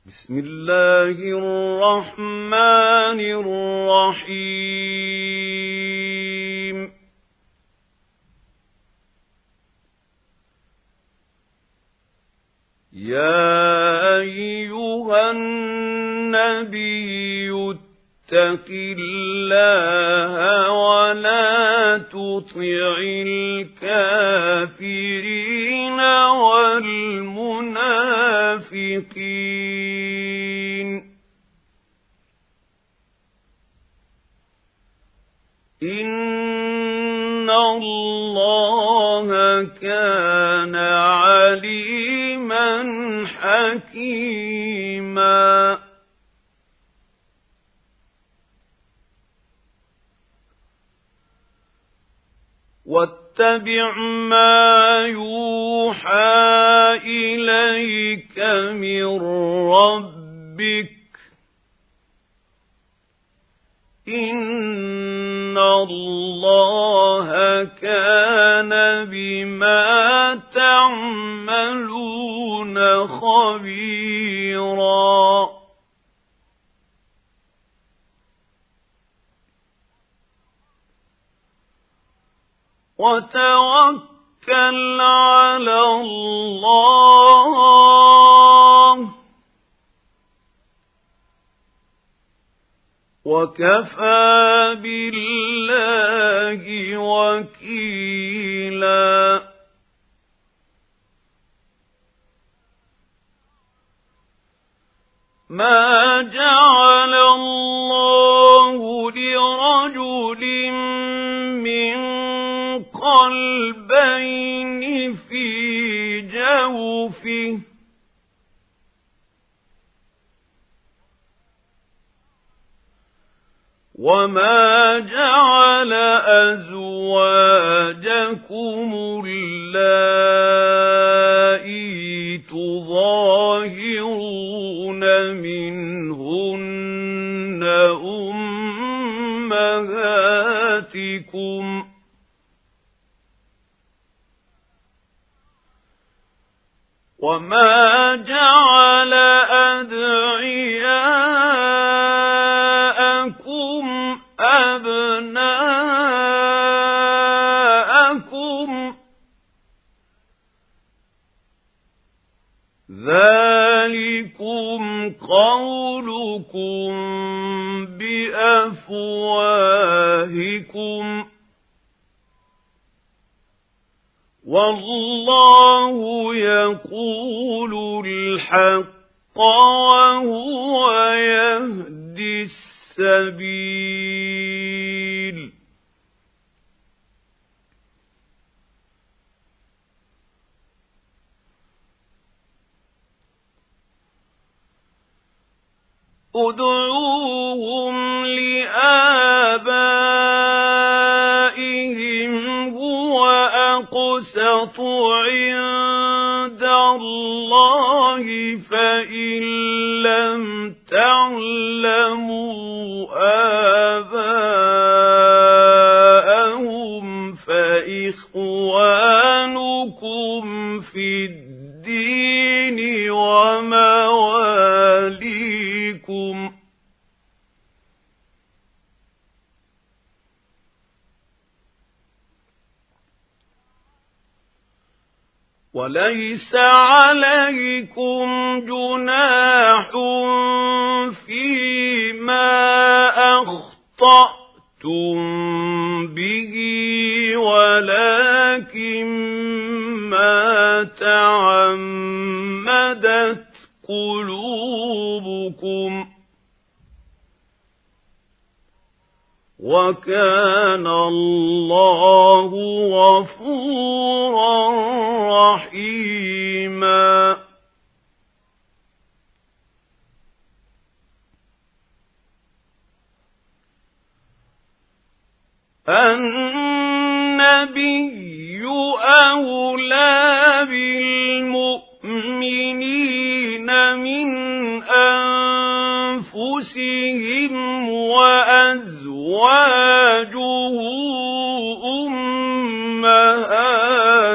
بسم الله الرحمن الرحيم يا أيها النبي اتق الله ولا تطع الكافرين والمنافقين إن الله كان عليما حكيما واتبع ما يوحى إليك من ربك إن الله كان بما تعملون خبيرا وتوكل على الله وكفى بالله وكيلا ما جعل الله لرجل من قلبين في جوفه وما جعل أزواجكم اللائي تظاهرون منهن أمهاتكم وما جعل أدعياءكم أبناءكم ذلكم قولكم بأفواهكم والله يقول الحق وهو يهدي السبيل ادعوهم لآبائهم هو أقسط عند الله فإن لم تعلموا آباءهم فإخوانكم في الدين ومواليكم وليس عليكم جناح فيما أخطأتم به ولكن ما تعمدت قلوبكم وكان الله غفورا رحيما النبي أولى بالمؤمنين من أنفسهم وأزواجه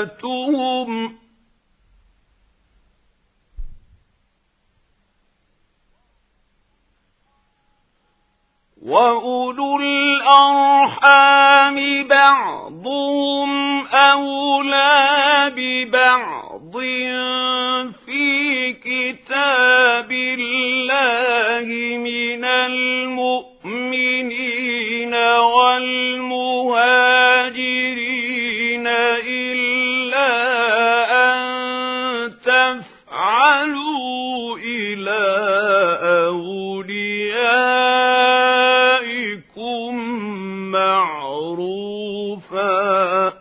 أمهاتهم وأولو الأرحام بعضهم أولى ببعض في كتاب الله من المؤمنين والمهاجرين إلا أن تفعلوا إلى أوليائكم معروفا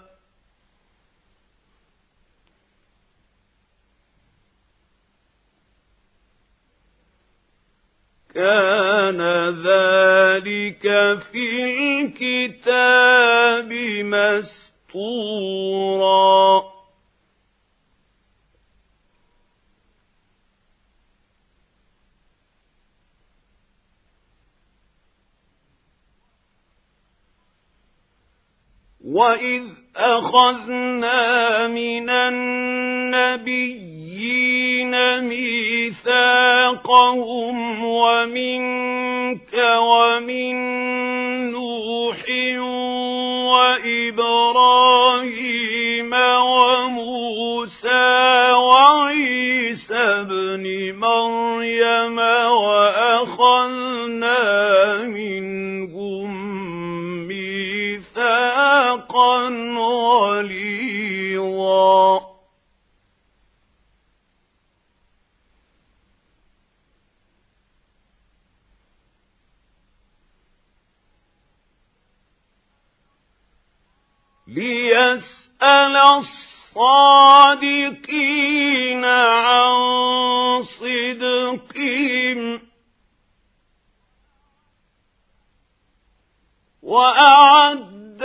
كان ذلك في الكتاب مسطورا وَإِذْ أَخَذْنَا مِنَ النَّبِيِّينَ مِيثَاقَهُمْ وَمِنكَ وَمِن نُّوحٍ وَإِبْرَاهِيمَ وَمُوسَىٰ وَعِيسَى ابْنِ مَرْيَمَ وَأَخَذْنَا مِنْهُم مِّيثَاقًا غَلِيظًا لِيَسْأَلَ الصَّادِقِينَ عَن صِدْقِهِمْ وَأَعَدَّ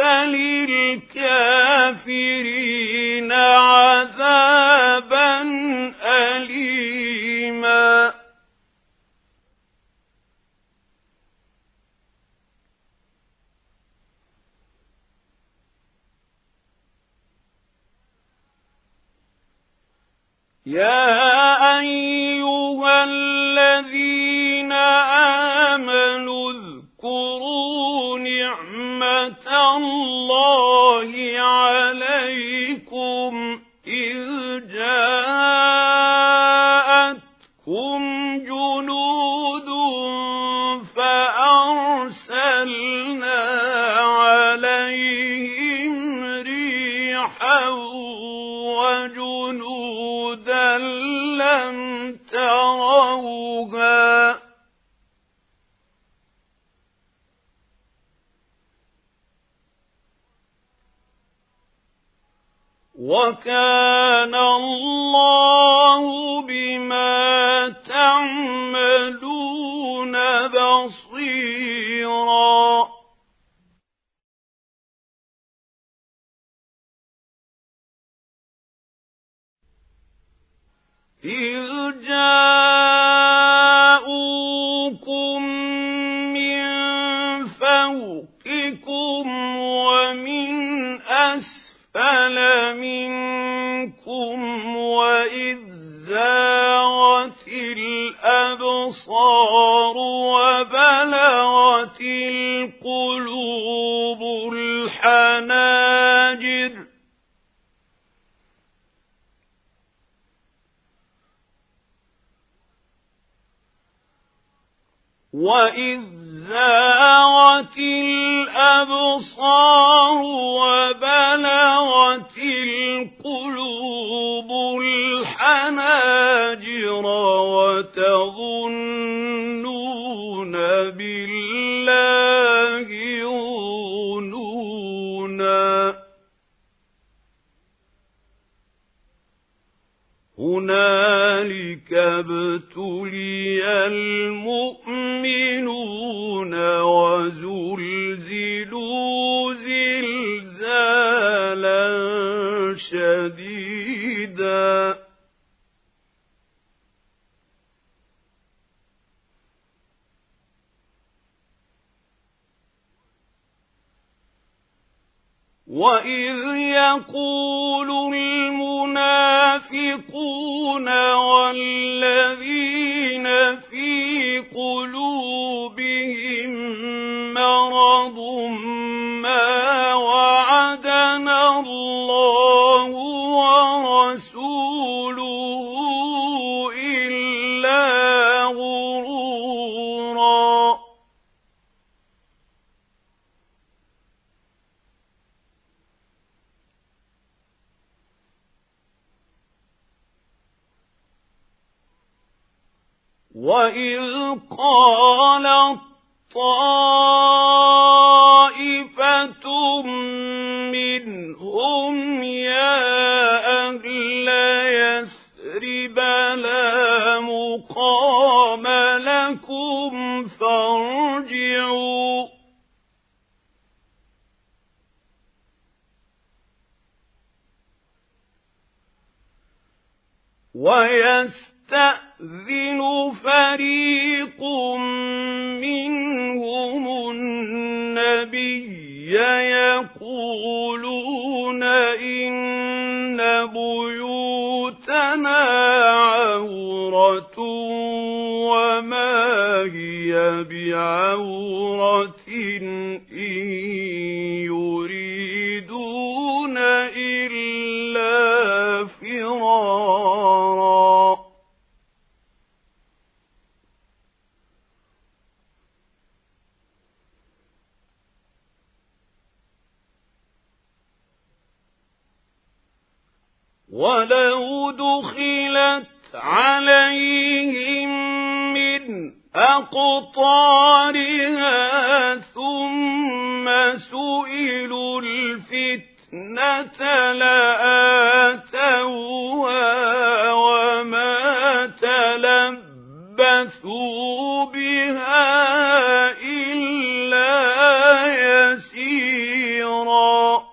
لِلْكَافِرِينَ عَذَابًا أَلِيمًا يَا أَيُّهَا الَّذِينَ آمَنُوا اذْكُرُوا نِعْمَةَ اللَّهِ عَلَيْكُمْ إِذْ جَاءَتْكُمْ جُنُودٌ فَأَرْسَلْنَا عَلَيْهِمْ رِيحًا وَجُنُودًا لَّمْ تَرَوْهَا وَكَانَ اللَّهُ بِمَا تَعْمَلُونَ بَصِيرًا إِذْ جَاءُوكُم مِّن فَوْقِكُمْ وَمِنْ أَسْفَلَ مِنكُمْ وَإِذْ زَاغَتِ الْأَبْصَارُ وَبَلَغَتِ الْقُلُوبُ الْحَنَاجِرَ وَإِذْ زَاغَتِ الْأَبْصَارُ وَبَلَغَتِ الْقُلُوبُ الْحَنَاجِرَ وَتَظُنُّونَ بِاللَّهِ الظُّنُونَا هُنَالِكَ ابْتُلِيَ الْمُؤْمِنُونَ وَزُلْزِلُوا زِلْزَالًا شَدِيدًا وَإِذْ يَقُولُ الْمُنَافِقُونَ وَالَّذِينَ فِي قُلُوبِهِم قُولُوا إِلَّا غُرُورًا وَإِذْ قَالَت طَّائِفَةٌ مِّنْهُمْ يَا أَهْلَ يَثْرِبَ لَا مُقَامَ لَكُمْ فَارْجِعُوا وَيَسْتَأْذِنُ فَرِيقٌ مِّنْهُمُ النَّبِيَّ يَقُولُونَ إِنَّ بُيُوتَنَا عَوْرَةٌ وَمَا هِيَ بِعَوْرَةٍ إِن يُرِيدُونَ إِلَّا فِرَارًا وَلَوْ دُخِلَتْ عَلَيْهِم مِّنْ أَقْطَارِهَا ثُمَّ سُئِلُوا الْفِتْنَةَ لَآتَوْهَا وَمَا تَلَبَّثُوا بِهَا إِلَّا يَسِيرًا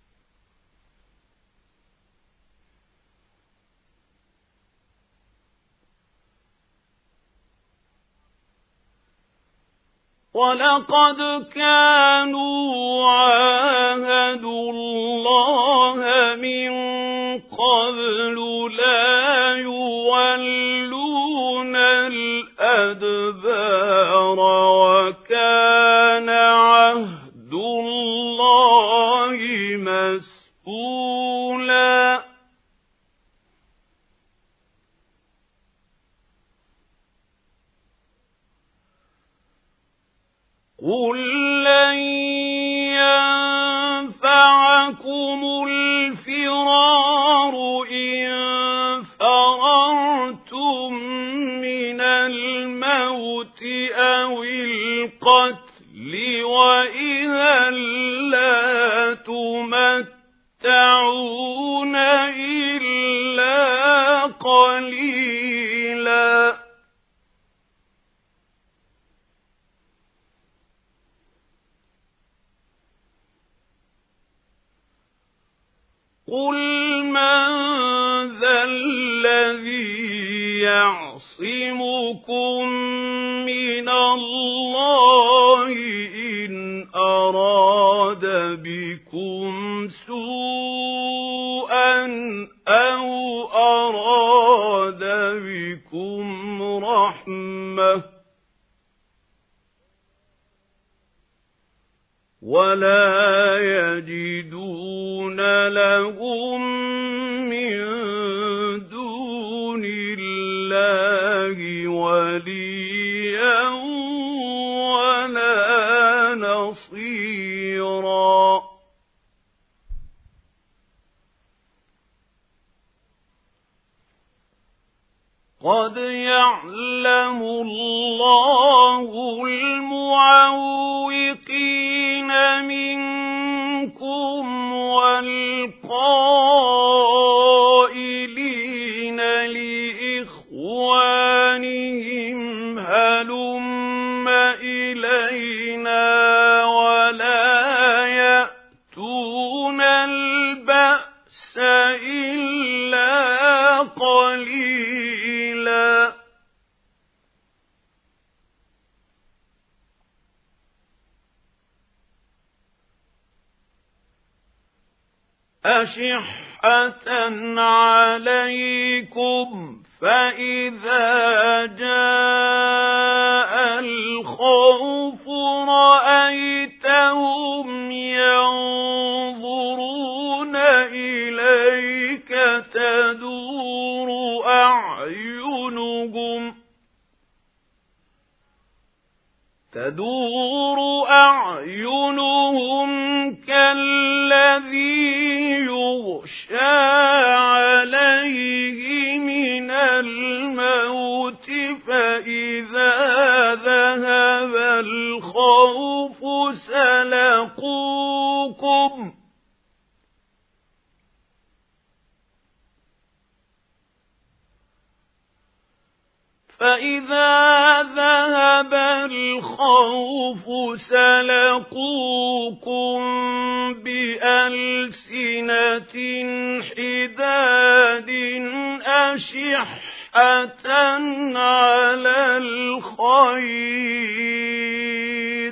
وَلَقَدْ كَانُوا عَاهَدُوا اللَّهَ مِن قَبْلُ لَا يُوَلُّونَ الْأَدْبَارَ وَكَانَ عَهْدُ اللَّهِ مَسْئُولًا قُل لَّن يَنفَعَكُمُ الْفِرَارُ إِن فَرَرْتُم مِّنَ الْمَوْتِ أَوِ الْقَتْلِ وَإِذًا لَّا تُمَتَّعُونَ إِلَّا قَلِيلًا قُلْ مَنْ ذَا الَّذِي يَعْصِمُكُم مِّنَ اللَّهِ إِنْ أَرَادَ بِكُمْ سُوءًا أَوْ أَرَادَ بِكُمْ رَحْمَةً وَلَا يَجِدُونَ لَهُم مِّن دُونِ اللَّهِ وَلِيًّا وَلَا نَصِيرًا قَدْ يَعْلَمُ اللَّهُ الْمُعَوِّقِينَ مِنكُمْ وَالْقَائِلِينَ لِإِخْوَانِهِمْ هَلُمَّ إِلَيْنَا وَلَا يَأْتُونَ الْبَأْسَ إِلَّا قَلِيلًا أَشِحَّةً عَلَيْكُمْ فَإِذَا جَاءَ الْخَوْفُ رَأَيْتَهُمْ يَنظُرُونَ إِلَيْكَ تَدُورُ أعينهم كالذي يغشى عليه من الموت فإذا ذهب الخوف سلقوكم بألسنة حداد أشحة على الخير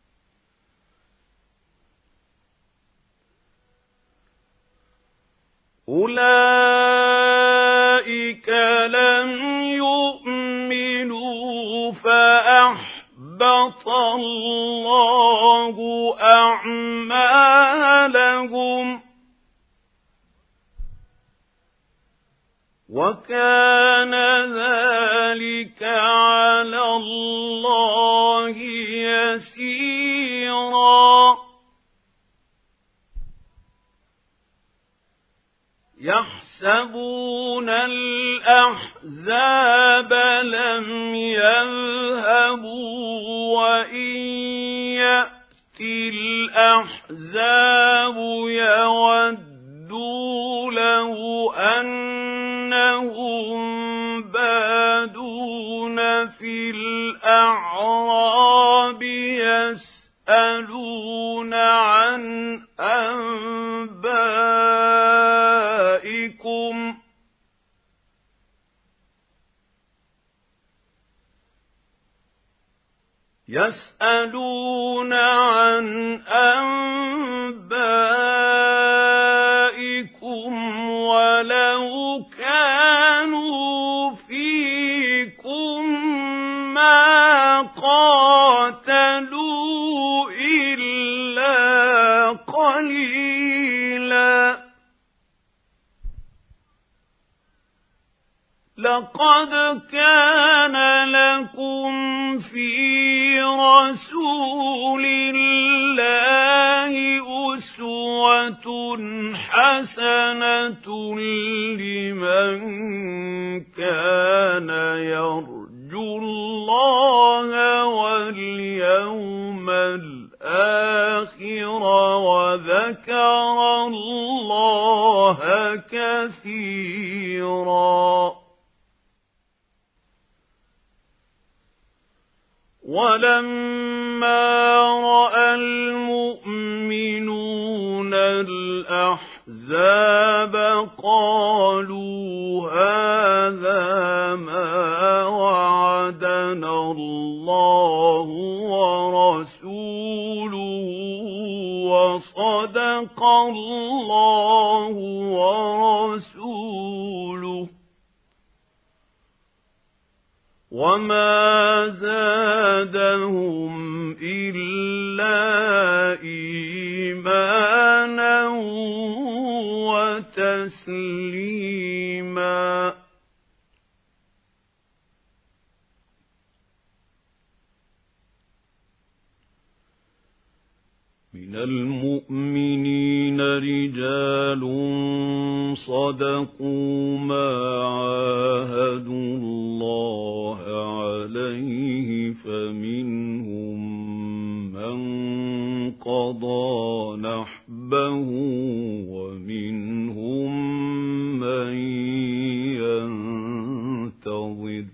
أولئك لم يؤمنوا فأحبط الله أعمالهم وكان ذلك على الله يسيرا يحسبون الأحزاب لم يذهبوا وإن يأتي الأحزاب يودوا لو أنهم بادون في الأعراب يسألون عن أنبائكم ولو كانوا فيكم ما قاتلوا إلا قليلا لقد كان لكم في رسول الله أسوة حسنة لمن كان يرجو الله واليوم الآخر وذكر الله كثيرا ولما رأى المؤمنون الأحزاب قالوا هذا ما وعدنا الله ورسوله وصدق الله ورسوله وما زادهم إلا إيمانا وتسليما من المؤمنين رجال صدقوا ما عاهدوا الله عليه فمنهم من قضى نحبه ومنهم من ينتظر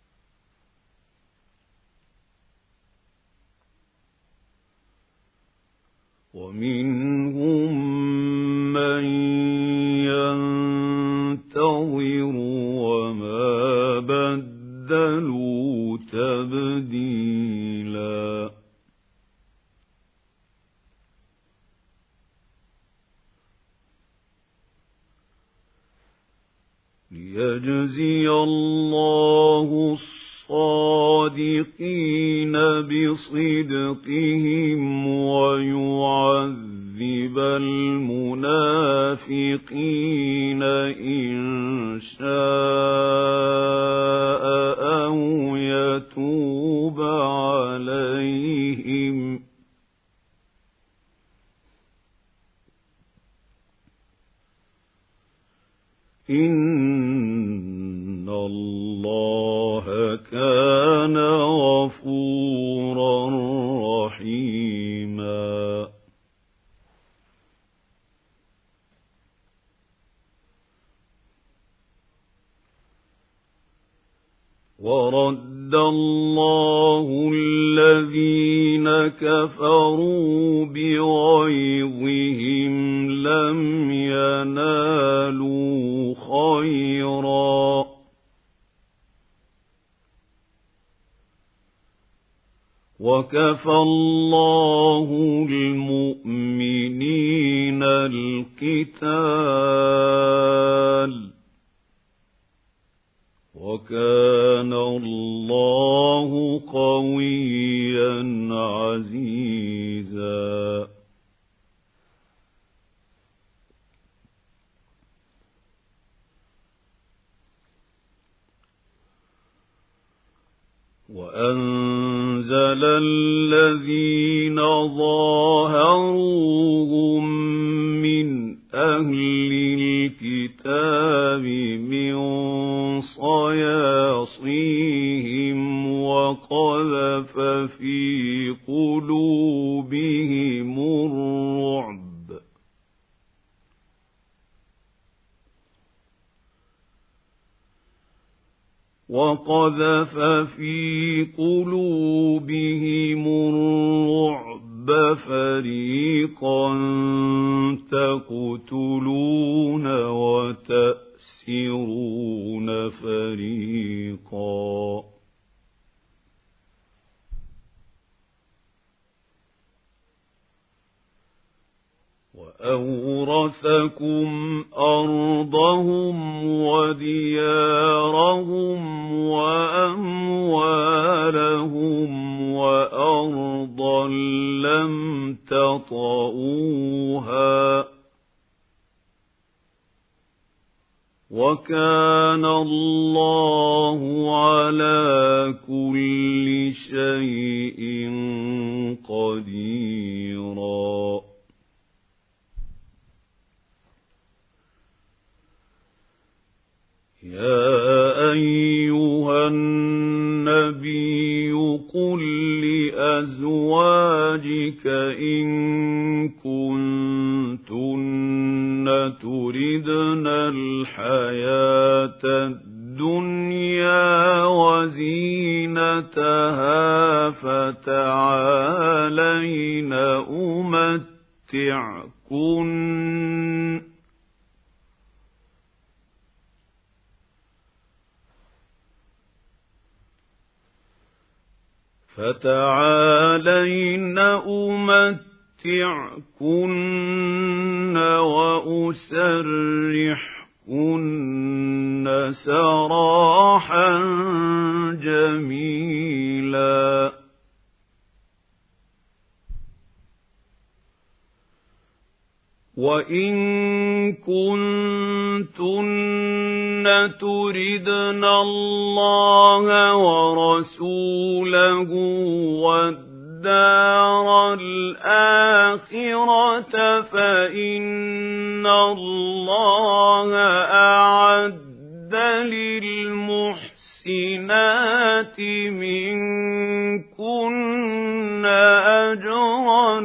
وما بدلوا تبديلا ليجزي الله الصادقين بصدقهم ويعذب المنافقين إن شاء ورد الله الذين كفروا بغيظهم لم ينالوا خيرا وكفى الله المؤمنين القتال وكان الله قويا عزيزا وأنزل الذين ظاهروهم من أهل الكتاب من صياصيهم وقذف في قلوبهم الرعب فريقا تقتلون وتأسرون فريقا وأورثكم أرضهم وديارهم وأموالهم وأرضا لم تطئوها وكان الله على كل شيء قديرا يا أيها النبي قل لأزواجك إن كنتن تردن الحياة الدنيا وزينتها فتعالين أمتعكن وأسرحكن سراحا جميلا وإن كنتن تردن الله ورسوله والدار الآخرة فإن الله أعد للمحسنات منكن أجرا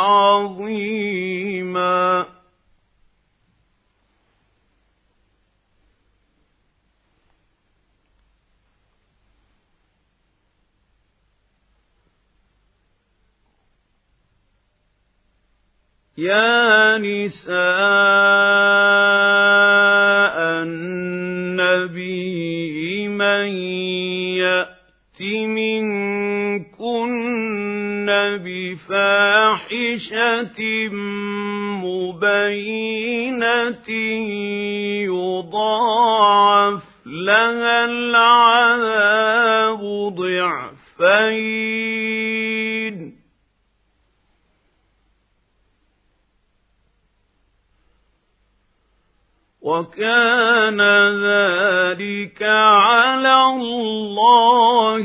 عظيما يا نساء النبي من يأت منكن بفاحشة مبينة يضاعف لها العذاب ضعفين وكان ذلك على الله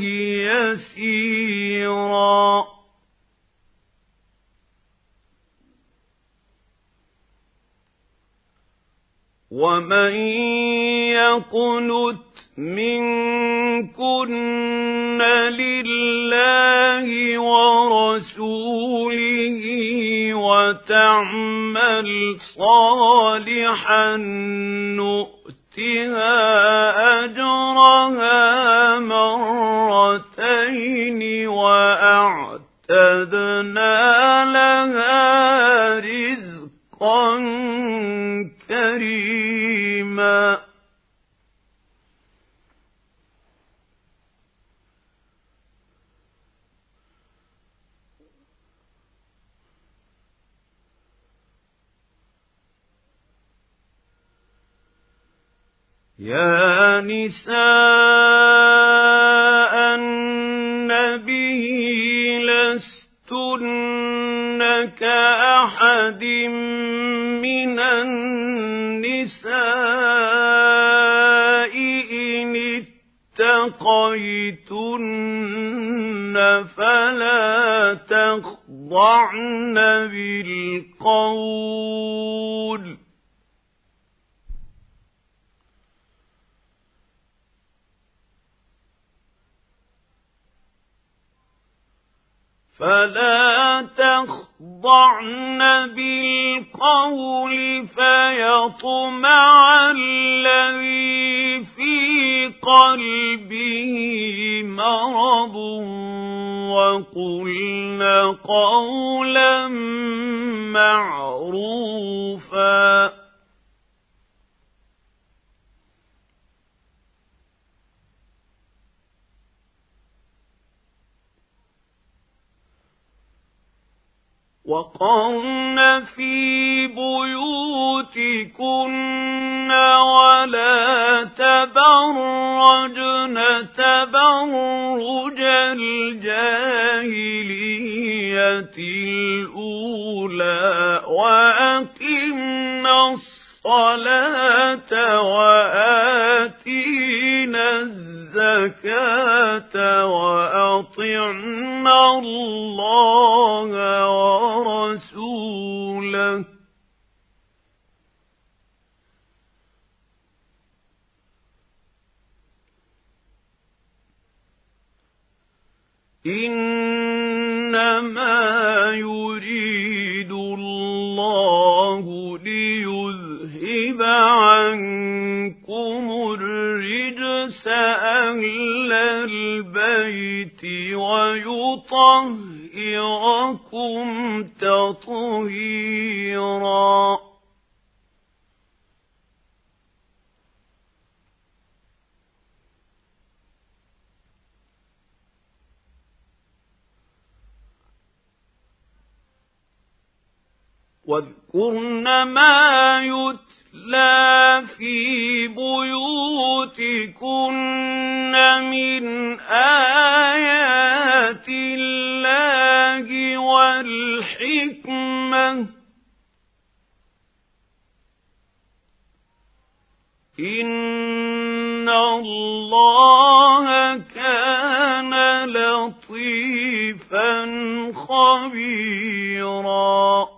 يسيرا ومن يقنت منكن لله ورسوله وتعمل صالحا نؤتها أجرها مرتين وأعتدنا لها رزقا كريما يا نساء النبي لستن كأحد من النساء إن اتقيتن فلا تخضعن بالقول فيطمع الذي في قلبه مرض وقلن قولا معروفا وقرن في بيوتكن ولا تبرجن تبرج الجاهلية الأولى وأقمنا الصلاة وآتينا الزكاة وأطعنا الله ورسوله إنما يريد الله ليذهب عنكم الرجس أهل البيت ويطهركم تطهيرا واذكرن ما يتلى في بيوتكن من آيات الله والحكمة إن الله كان لطيفا خبيرا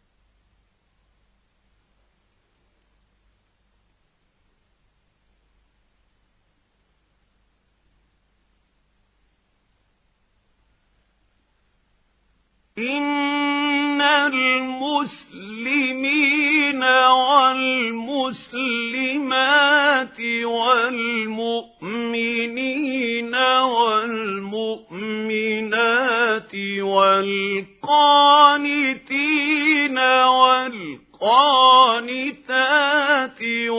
إن المسلمين والمسلمات والمؤمنين والمؤمنات والقانتين والقانتات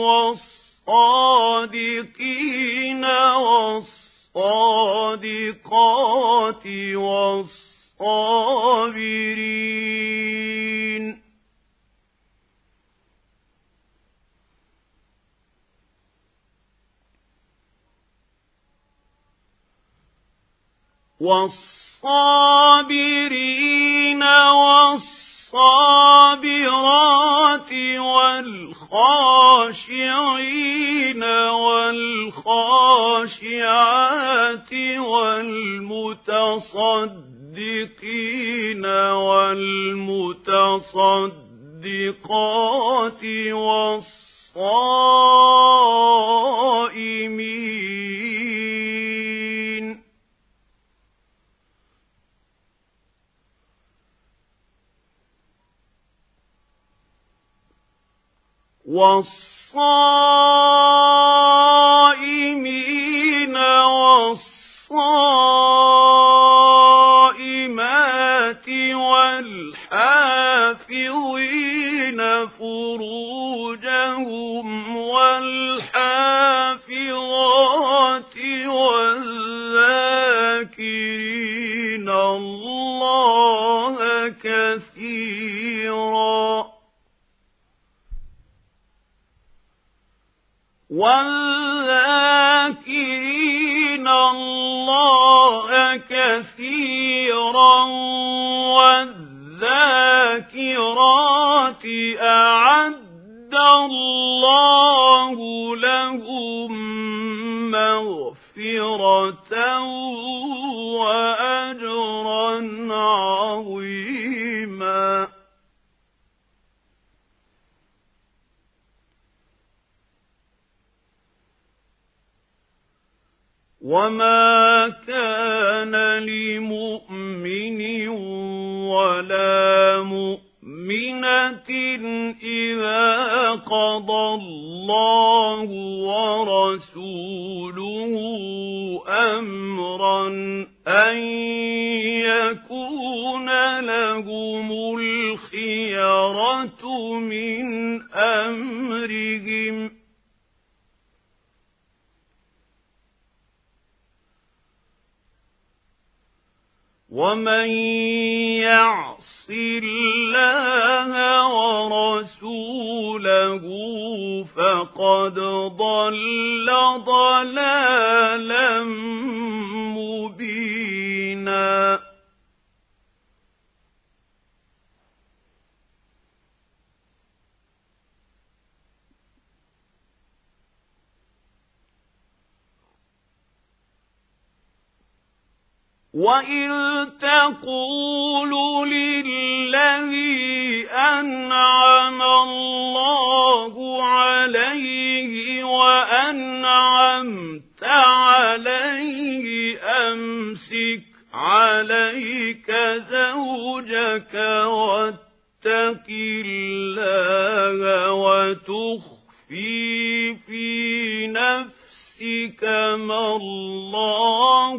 والصادقين والصادقات والصابرين والصابرين والصابرات والخاشعين والخاشعات والمتصدقين والمتصدقات والصائمين والصائمين والصائمين والذاكرين الله كثيرا والذاكرات أعد الله لهم مغفرة وأجرا عظيما. وما كان لمؤمن ولا مؤمنة إذا قضى الله ورسوله أمرا أن يكون لهم الخيرة من أمرهم ومن يعص الله ورسوله فقد ضل ضلالا مبينا. وَإِذْ تَقُولُ لِلَّذِي أَنْعَمَ اللَّهُ عَلَيْهِ وَأَنْعَمْتَ عَلَيْهِ أَمْسِكْ عَلَيْكَ زَوْجَكَ وَاتَّقِ اللَّهَ وَتُخْفِي فِي نَفْسِكَ مَا اللَّهُ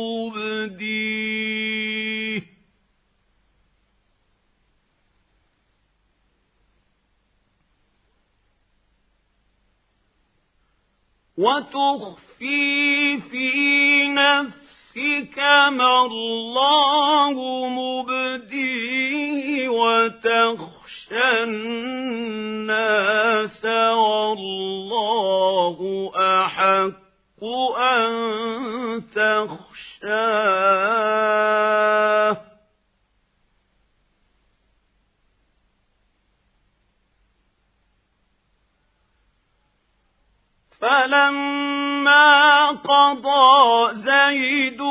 مُبْدِيهِ وَتَخْشَى النَّاسَ وَاللَّهُ أَحَقُّ أَن تَخْشَاهُ فَلَمَّا قَضَىٰ زَيْدٌ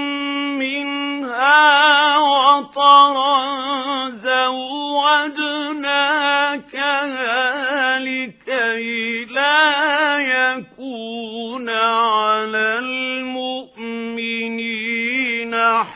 مِّنْهَا وَطَرًا زَوَّجْنَاكَهَا لِكَيْ لَا يَكُونَ عَلَى الْمُؤْمِنِينَ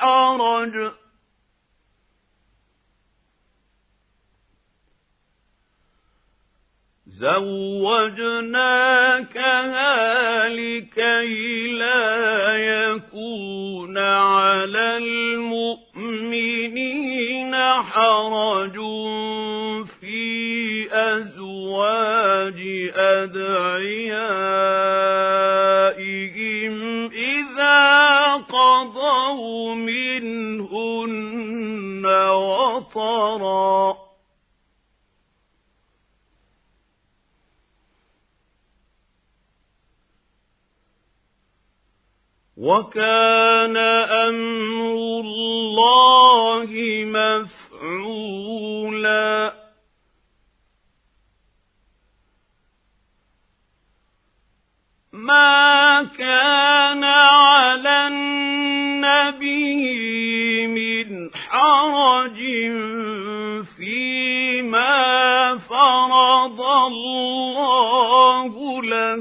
حَرَجٌ فِي أَزْوَاجِ أَدْعِيَائِهِمْ إِذَا قَضَوْا مِنْهُنَّ وَطَرًا وَكَانَ أَمْرُ اللَّهِ مَفْعُولًا. مَا كَانَ عَلَى النَّبِيِّ مِنْ حَرَجٍ فِيمَا فَرَضَ اللَّهُ لَهُ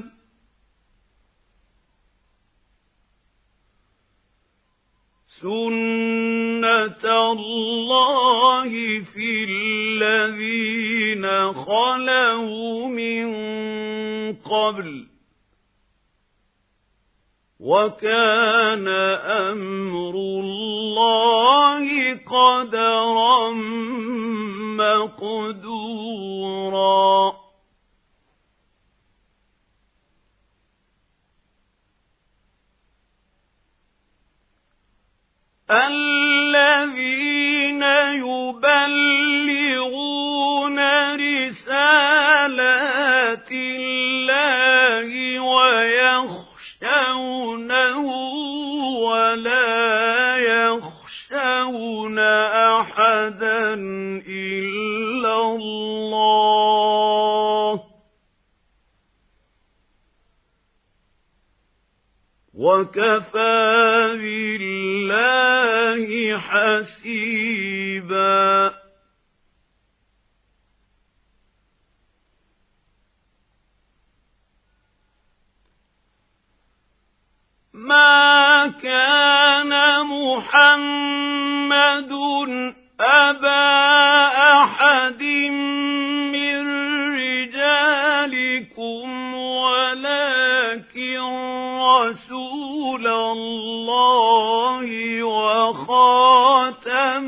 سُنَّةَ اللَّهِ فِي الَّذِينَ خَلَوْا مِن قَبْلُ وَكَانَ أَمْرُ اللَّهِ قَدَرًا مَّقْدُورًا. الَّذِينَ يُبَلِّغُونَ رِسَالَاتِ اللَّهِ يخشونه ولا يخشون أحدا إلا الله وكفى بالله حسيبا ما كان محمد أبا أحد من رجالكم ولكن رسول الله وخاتم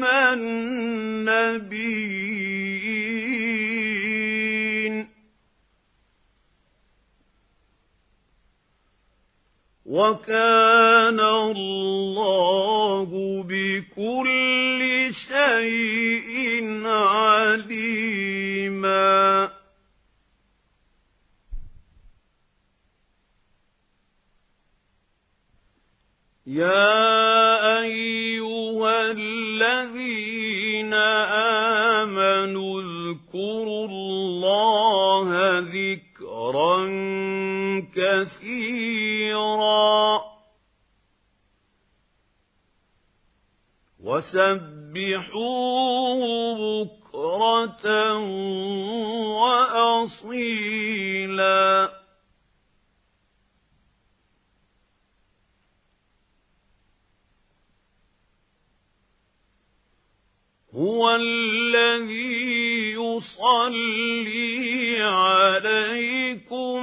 النبيين وكان الله بكل شيء عليما يا أيها الذين آمنوا اذكروا الله ذكرا كثيرا وسبحوه بكرة وأصيلا هو الذي يصلي عليكم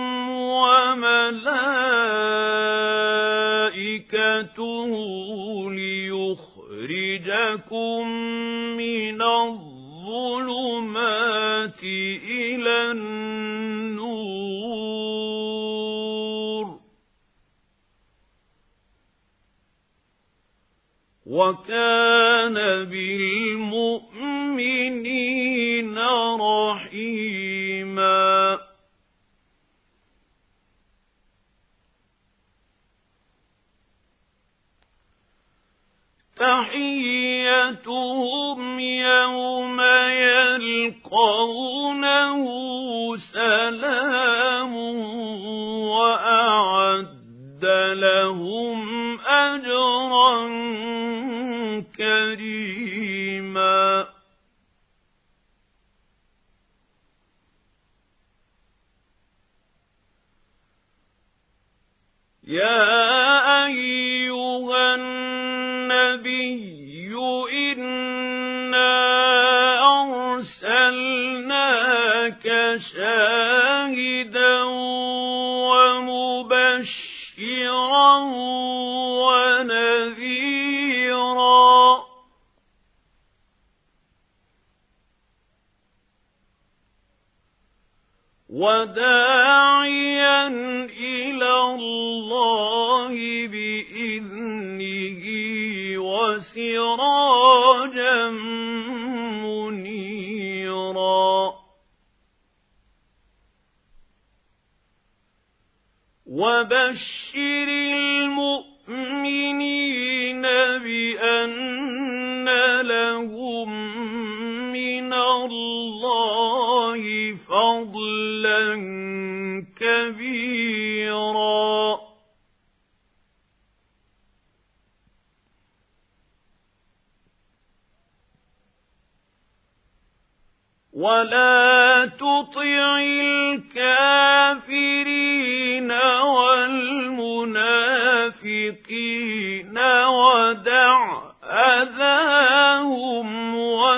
وملائكته ليخرجكم من الظلمات إلى النور وكان بالمؤمنين رحيما تحيتهم يوم يلقونه سلام وأعد لهم أجرا كريما يا أيها النبي إنا أرسلناك شاهدا ومبشرا ونذيرا وداعيا إلى الله بإذنه وسراجا منيرا وبشر المؤمنين بأن لهم من الله فضلا كبيرا ولا تطع الكافرين والمنافقين ودع أذاهم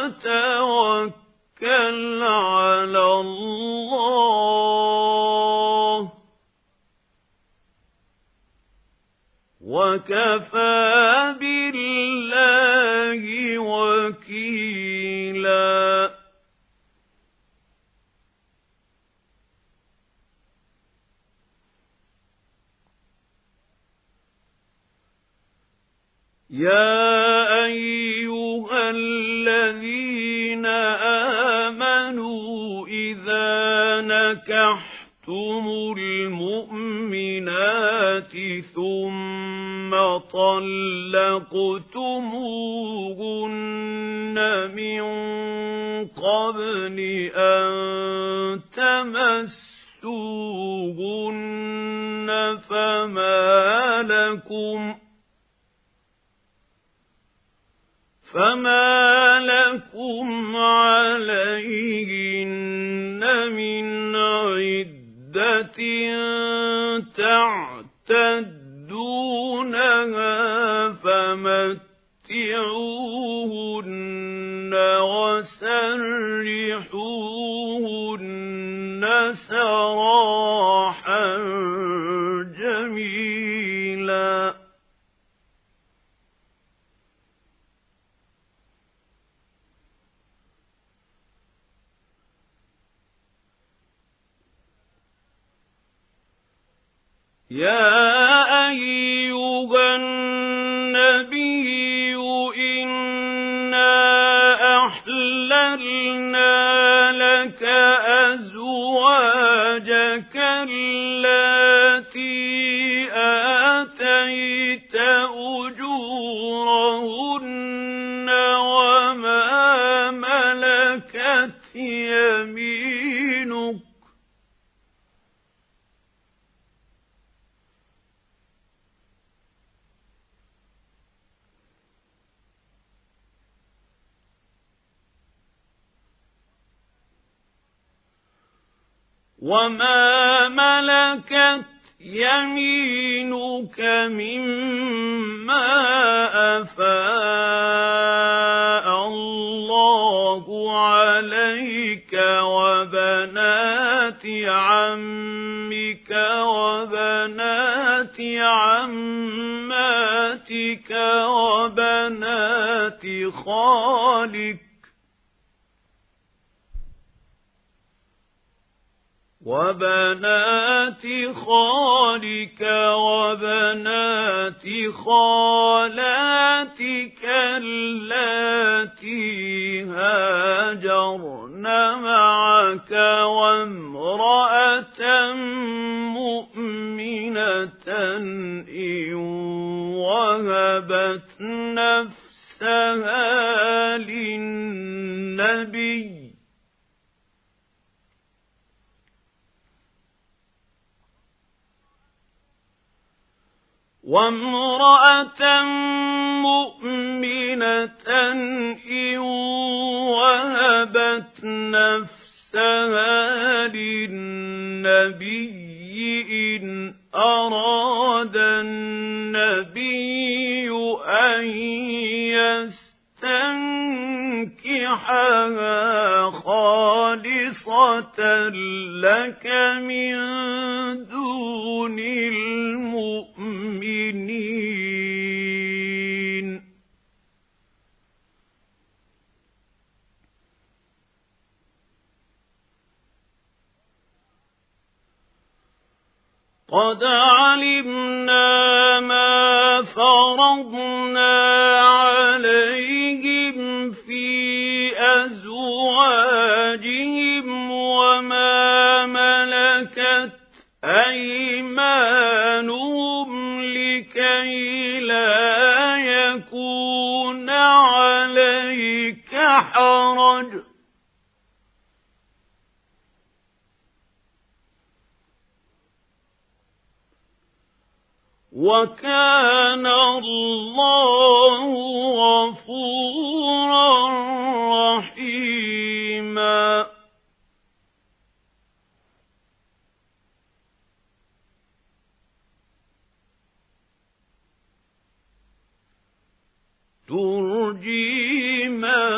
وتوكل على الله وكفى بالله وكيلا يا أيها الذين آمنوا إذا نكحتم المؤمنات ثم طلقتموهن من قبل أن تمسوهن فما لكم عليهن من عدة تعتدونها فمتعوهن وسرحوهن سراحا جميلا. يا أيها النبي إنا أحللنا لك أزواجك اللاتي آتيت أجورهن وما ملكت يمينك مما أفاء الله عليك وبنات عمك وبنات عماتك وبنات خالك وبنات خالك وبنات خالاتك اللاتي هاجرن معك وامرأة مؤمنة إن وهبت نفسها للنبي وامرأة مؤمنة إن وهبت نفسها للنبي إن أراد النبي أن يستنكحها خالصة لك من دون المؤمنين قد علمنا ما فرضنا عليهم في أزواجهم وما ملكت أيمانهم لكي لا يكون عليك حرج وكان الله غفورا رحيما ترجي من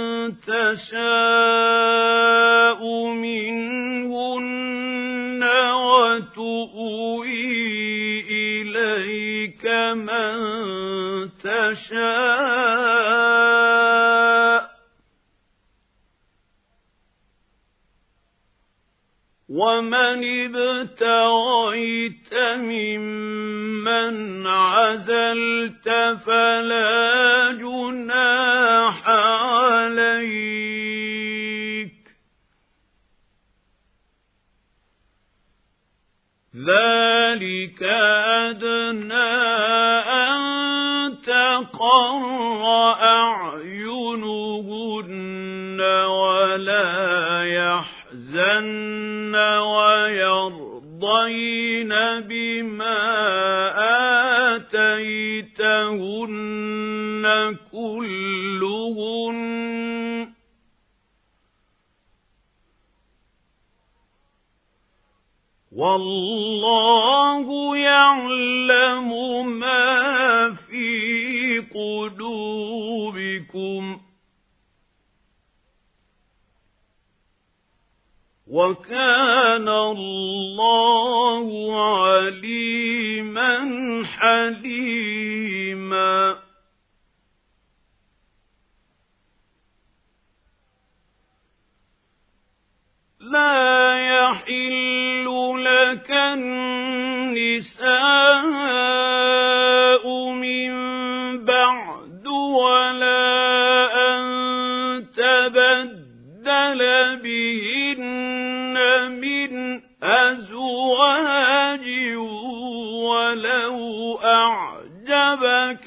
تشاء منهن وتؤوي إليك من تشاء ومن ابتغيت ممن عزلت فلا جناح عليك ذلك أدنى أن تقر أعينهن ولا يحزن ويرضين بما آتيتهن كلهن والله يعلم ما في قلوبكم وكان الله عليما حليما لا يحل لك النساء من بعد ولا أن تبدل بهن من أزواج ولو أعجبك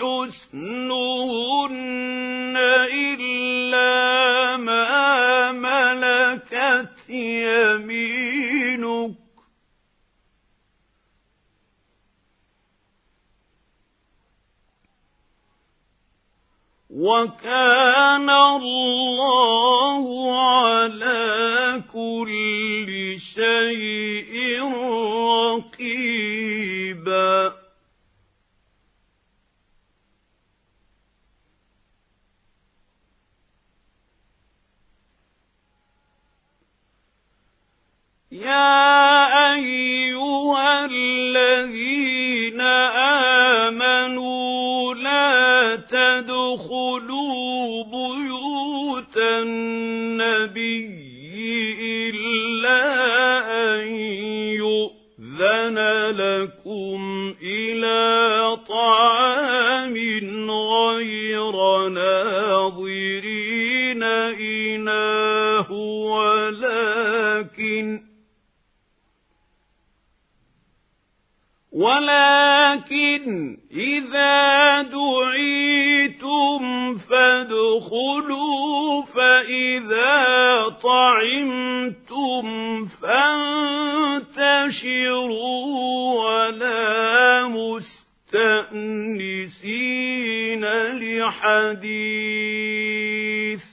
حسنهن إلا ما ملكت يمينك وكان الله على كل شيء رقيبا يا أيها الذين آمنوا لا تدخلوا بيوت النبي إلا أن يؤذن لكم إلى طعام غير ناظرين إناه ولكن إذا دعيتم فادخلوا فإذا طعمتم فانتشروا ولا مستأنسين لحديث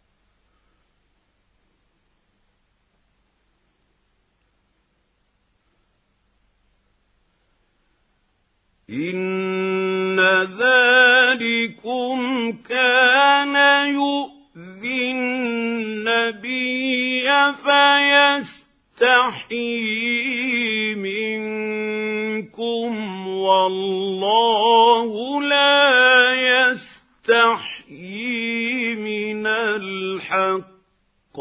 إن ذلكم كان يؤذي النبي فيستحيي منكم والله لا يستحيي من الحق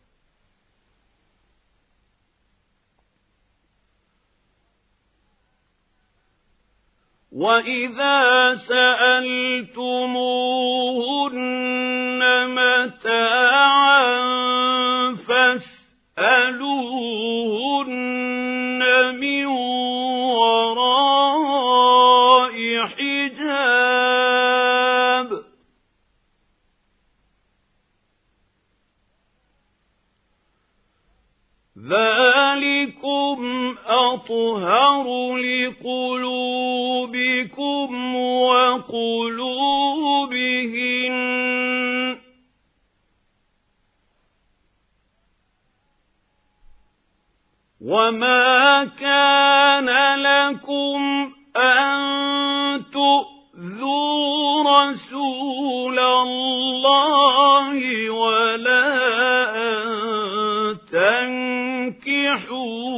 وَإِذَا سَأَلْتُمُوهُنَّ مَتَاعًا فَاسْأَلُوهُنَّ مِنْ وَرَاءِ حِجَابٍ ذَلِكُمْ أَطْهَرُ لِقُلُوبِكُمْ وَقُلُوبِهِنَّ وَمَا كَانَ لَكُمْ أَن تُؤْذُوا رَسُولَ اللَّهِ وَلَا أَن تنكحوا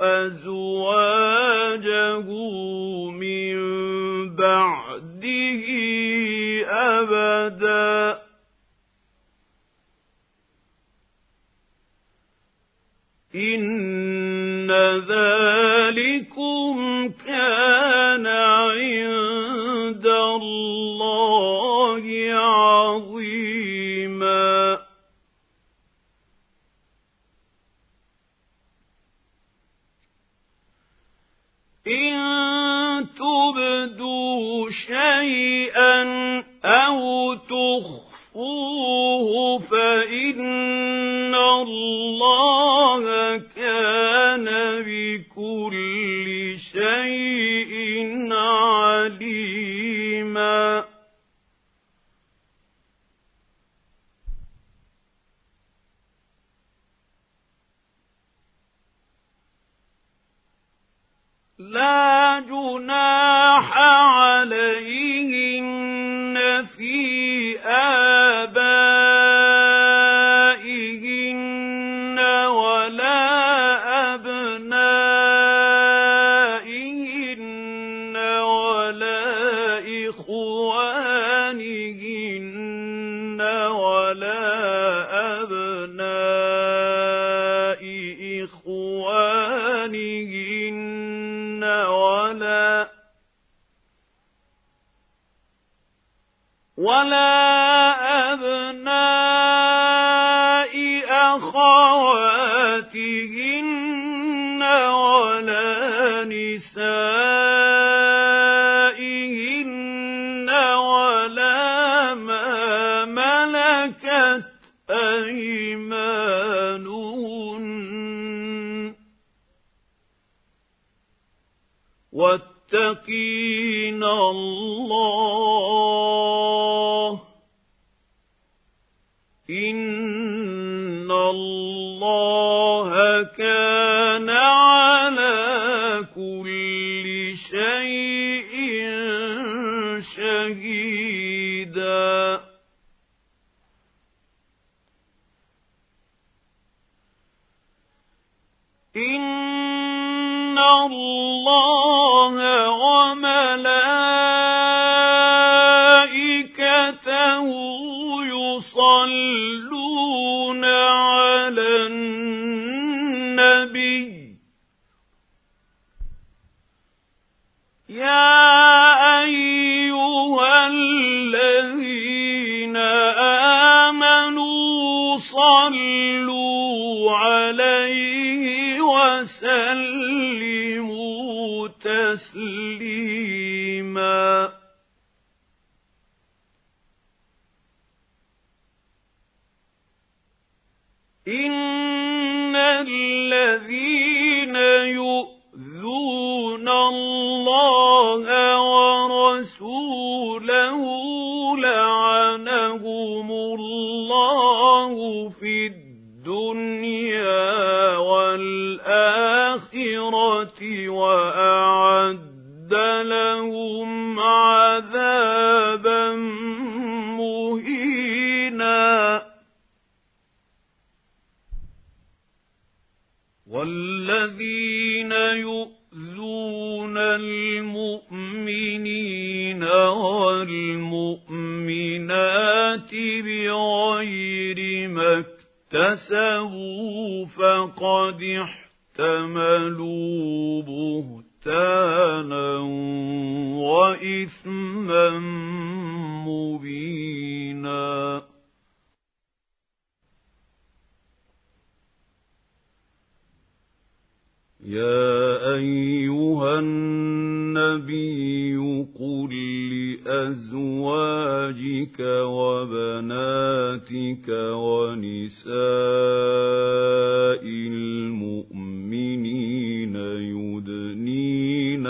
أزواجه من بعده أبدا إن ذلكم كان عند الله عظيما شيئا أو تخفوه فإن الله كان بكل شيء عليما لا جناح عليهن في آبائهن ولا أبنائهن ولا إخوانهن ولا أبناء إخوانهن ولا أبناء أخواتهن ولا نسائهن ولا ما ملكت أيمانهن واتقين الله إن الله كان على كل شيء شهيدا إن الله وملائكته يصلون على النبي يا أيها الذين آمنوا صلوا عليه وسلموا تسليما إن الذين يؤذون الله ورسوله لعنهم الله في الدنيا والآخرة وأعد لهم عذابا مهينا والذين يؤذون المؤمنين والمؤمنات بغير ما اكتسبوا فقد احتملوا بهتانا وإثما مبينا يا أيها النبي قل لأزواجك وبناتك ونساء المؤمنين يدنين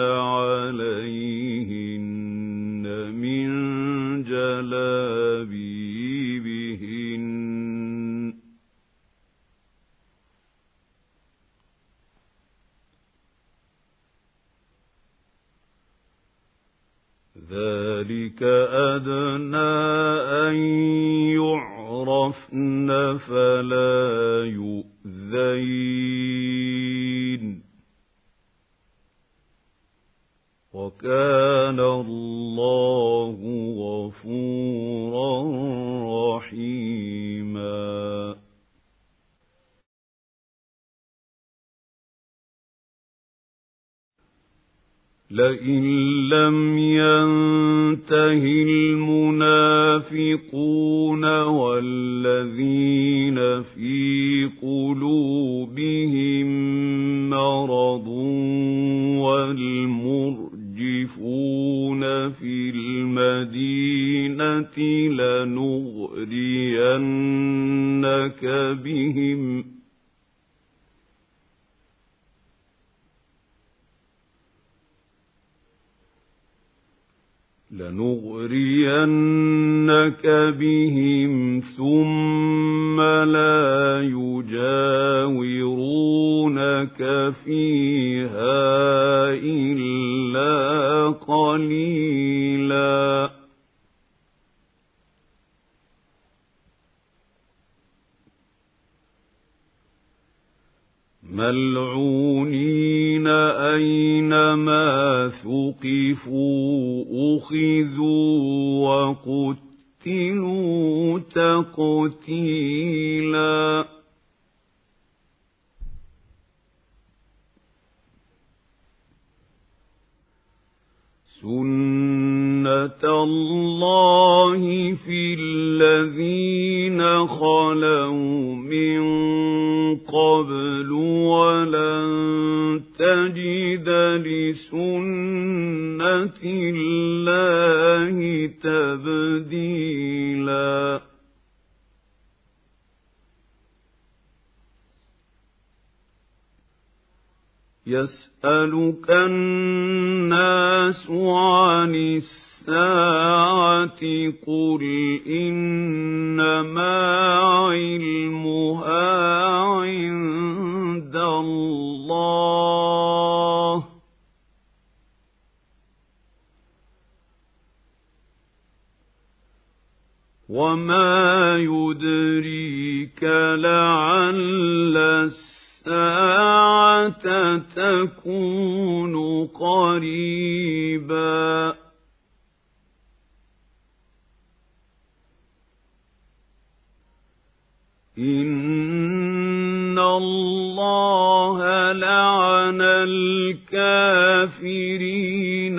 عليهن من جلابيبهن ذلك أدنى أن يعرفن فلا يؤذين وكان الله غفورا رحيما لئن لم ينته المنافقون والذين في قلوبهم مرض والمرجفون في المدينة لنغرينك بهم ثم لا يجاورونك فيها إلا قليلا ملعونين أينما ثقفوا أخذوا وقتلوا تقتيلا سنة الله في الذين خلوا من قبل ولن تجد لسنة الله تبديلا يسألك الناس عن الساعة قل إنما علمها عند الله وما يدريك لعل الساعة تكون قريبا إن الله لعن الكافرين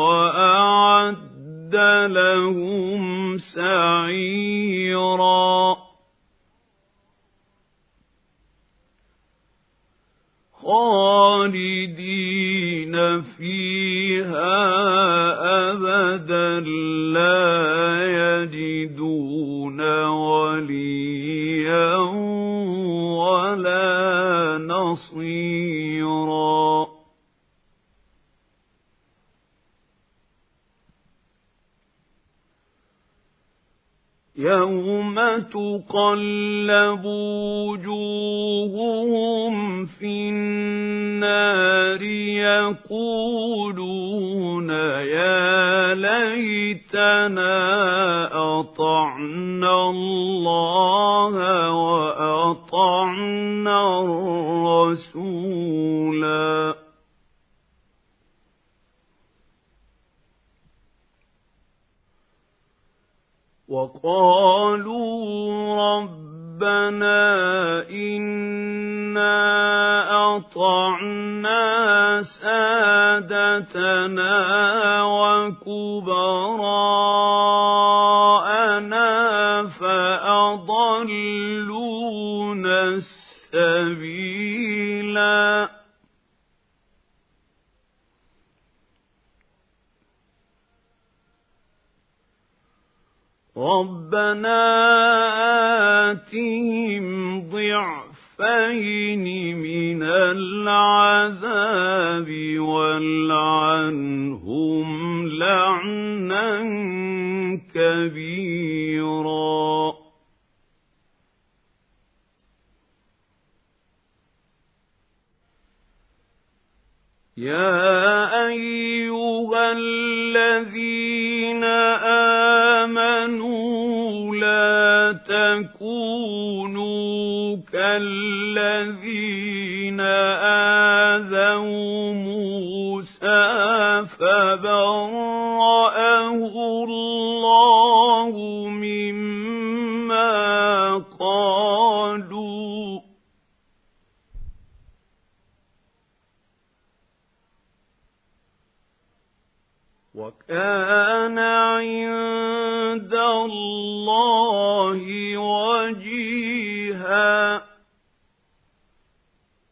وأعد لهم سعيرا خالدين فيها أبدا لا يجدون وليا ولا نصيرا يوم تقلب وجوههم في النار يقولون يا ليتنا أطعنا الله وأطعنا الرسولا وقالوا ربنا إنا أطعنا سادتنا وكبراءنا فأضلونا السبيلا ربنا آتهم ضعفين من العذاب والعنهم لعنا كبيرا يا أيها الذين آمنوا لا تكونوا كالذين آذوا موسى فبرأه الله مما قالوا وكان عند الله وجيها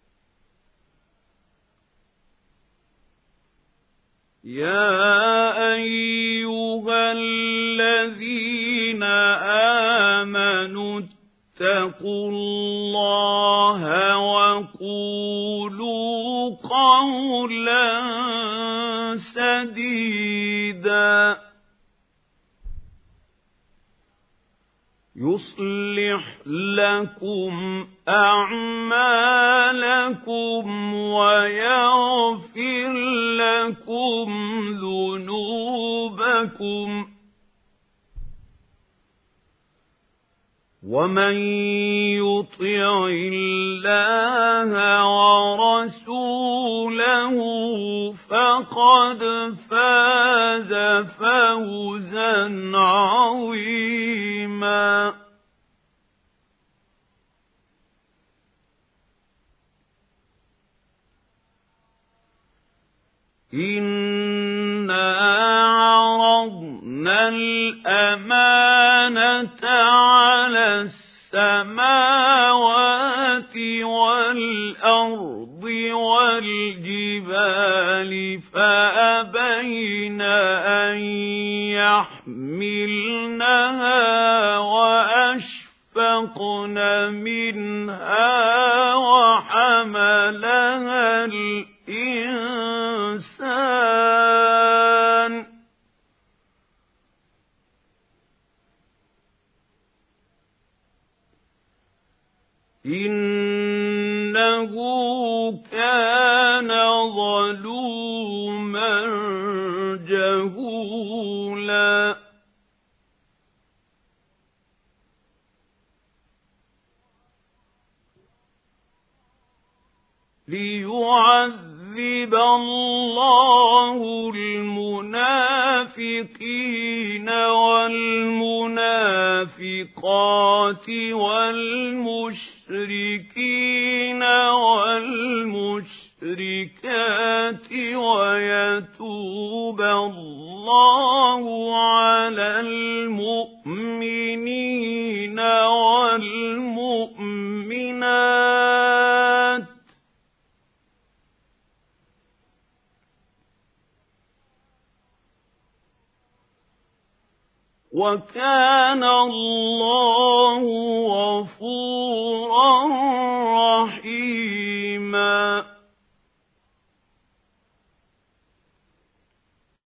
يا يُصْلِحْ لَكُمْ أَعْمَالَكُمْ وَيَغْفِرْ لَكُمْ ذُنُوبَكُمْ وَمَن يُطِعِ اللَّهَ وَرَسُولَهُ فَقَدْ فَازَ فَوْزًا عَظِيمًا. إِنَّا عَرَضْنَا الْأَمَانَةَ عَلَى السَّمَاوَاتِ وَالْأَرْضِ وَالْجِبَالِ فَأَبَيْنَ أَن يَحْمِلْنَهَا وَأَشْفَقْنَ مِنْهَا وَحَمَلَهَا الْإِنسَانُ إِنَّهُ كَانَ ظَلُومًا جَهُولًا. لِيُعَذِّبَ اللَّهُ الْمُنَافِقِينَ وَالْمُنَافِقَاتِ وَالْمُشْرِكِينَ وَالْمُشْرِكَاتِ وَيَتُوبَ اللَّهُ عَلَى الْمُؤْمِنِينَ وَالْمُؤْمِنَاتِ وَكَانَ اللَّهُ غَفُورًا رَّحِيمًا.